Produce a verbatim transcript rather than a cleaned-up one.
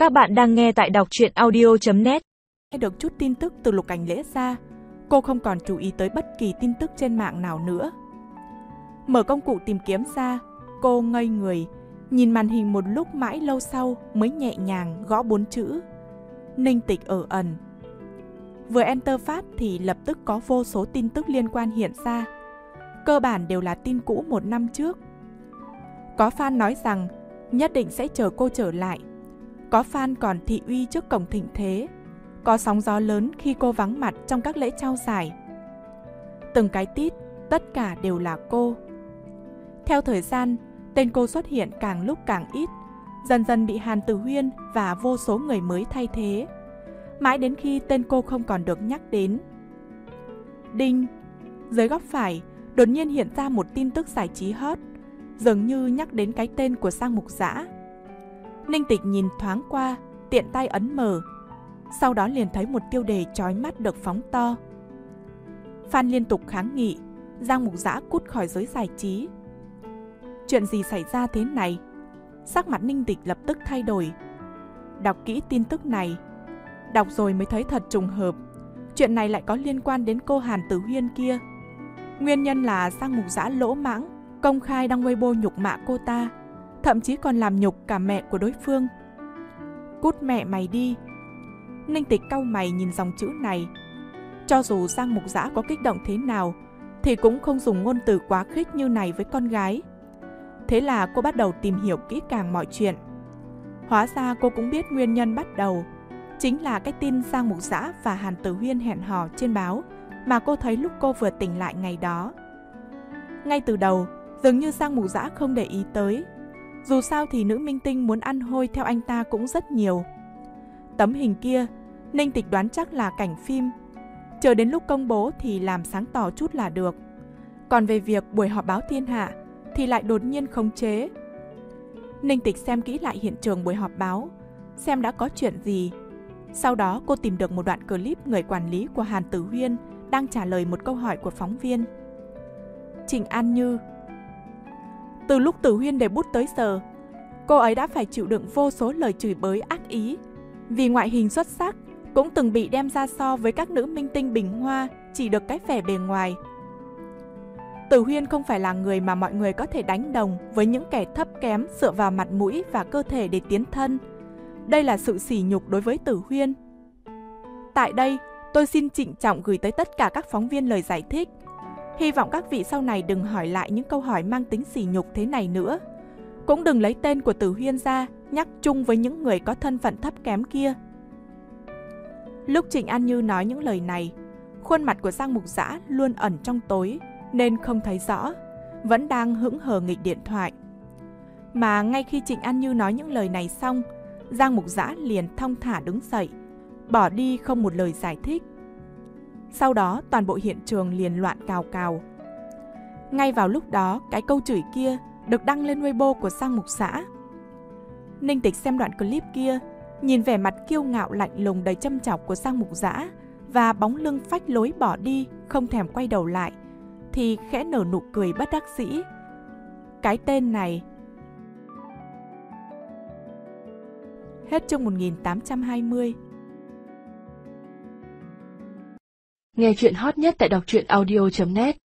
Các bạn đang nghe tại đọc truyện audio chấm net. Nghe được chút tin tức từ Lục Cảnh Lễ ra, cô không còn chú ý tới bất kỳ tin tức trên mạng nào nữa. Mở công cụ tìm kiếm ra, cô ngây người, nhìn màn hình một lúc mãi lâu sau mới nhẹ nhàng gõ bốn chữ: Ninh Tịch ở ẩn. Vừa enter phát thì lập tức có vô số tin tức liên quan hiện ra. Cơ bản đều là tin cũ một năm trước. Có fan nói rằng nhất định sẽ chờ cô trở lại. Có fan còn thị uy trước cổng thịnh thế. Có sóng gió lớn khi cô vắng mặt trong các lễ trao giải. Từng cái tít, tất cả đều là cô. Theo thời gian, tên cô xuất hiện càng lúc càng ít, dần dần bị Hàn Tử Huyên và vô số người mới thay thế. Mãi đến khi tên cô không còn được nhắc đến. Đinh! Dưới góc phải, đột nhiên hiện ra một tin tức giải trí hot, dường như nhắc đến cái tên của Sang Mục Dã. Ninh Tịch nhìn thoáng qua, tiện tay ấn mở. Sau đó liền thấy một tiêu đề chói mắt được phóng to. Fan liên tục kháng nghị, Giang Mục Dã cút khỏi giới giải trí. Chuyện gì xảy ra thế này? Sắc mặt Ninh Tịch lập tức thay đổi. Đọc kỹ tin tức này, đọc rồi mới thấy thật trùng hợp. Chuyện này lại có liên quan đến cô Hàn Tử Huyên kia. Nguyên nhân là Giang Mục Dã lỗ mãng, công khai đăng Weibo nhục mạ cô ta, thậm chí còn làm nhục cả mẹ của đối phương. Cút mẹ mày đi! Ninh Tịch cau mày nhìn dòng chữ này. Cho dù Giang Mục Dã có kích động thế nào thì cũng không dùng ngôn từ quá khích như này với con gái. Thế là cô bắt đầu tìm hiểu kỹ càng mọi chuyện. Hóa ra cô cũng biết nguyên nhân bắt đầu chính là cái tin Giang Mục Dã và Hàn Tử Huyên hẹn hò trên báo mà cô thấy lúc cô vừa tỉnh lại ngày đó. Ngay từ đầu, dường như Giang Mục Dã không để ý tới. Dù sao thì nữ minh tinh muốn ăn hôi theo anh ta cũng rất nhiều. Tấm hình kia, Ninh Tịch đoán chắc là cảnh phim. Chờ đến lúc công bố thì làm sáng tỏ chút là được. Còn về việc buổi họp báo thiên hạ thì lại đột nhiên khống chế. Ninh Tịch xem kỹ lại hiện trường buổi họp báo, xem đã có chuyện gì. Sau đó cô tìm được một đoạn clip người quản lý của Hàn Tử Huyên đang trả lời một câu hỏi của phóng viên. Trịnh An Như. Từ lúc Tử Huyên debut tới giờ, cô ấy đã phải chịu đựng vô số lời chửi bới ác ý. Vì ngoại hình xuất sắc, cũng từng bị đem ra so với các nữ minh tinh bình hoa chỉ được cái vẻ bề ngoài. Tử Huyên không phải là người mà mọi người có thể đánh đồng với những kẻ thấp kém dựa vào mặt mũi và cơ thể để tiến thân. Đây là sự sỉ nhục đối với Tử Huyên. Tại đây, tôi xin trịnh trọng gửi tới tất cả các phóng viên lời giải thích. Hy vọng các vị sau này đừng hỏi lại những câu hỏi mang tính sỉ nhục thế này nữa. Cũng đừng lấy tên của Tử Huyên ra nhắc chung với những người có thân phận thấp kém kia. Lúc Trịnh An Như nói những lời này, khuôn mặt của Giang Mục Dã luôn ẩn trong tối nên không thấy rõ, vẫn đang hững hờ nghịch điện thoại. Mà ngay khi Trịnh An Như nói những lời này xong, Giang Mục Dã liền thong thả đứng dậy, bỏ đi không một lời giải thích. Sau đó toàn bộ hiện trường liền loạn cào cào. Ngay vào lúc đó, cái câu chửi kia được đăng lên Weibo của Giang Mục Dã. Ninh Tịch xem đoạn clip kia, nhìn vẻ mặt kiêu ngạo lạnh lùng đầy châm chọc của Giang Mục Dã và bóng lưng phách lối bỏ đi, không thèm quay đầu lại, thì khẽ nở nụ cười bất đắc dĩ. Cái tên này. Hết chương một nghìn tám trăm hai mươi. Nghe chuyện hot nhất tại đọc truyện audio chấm net.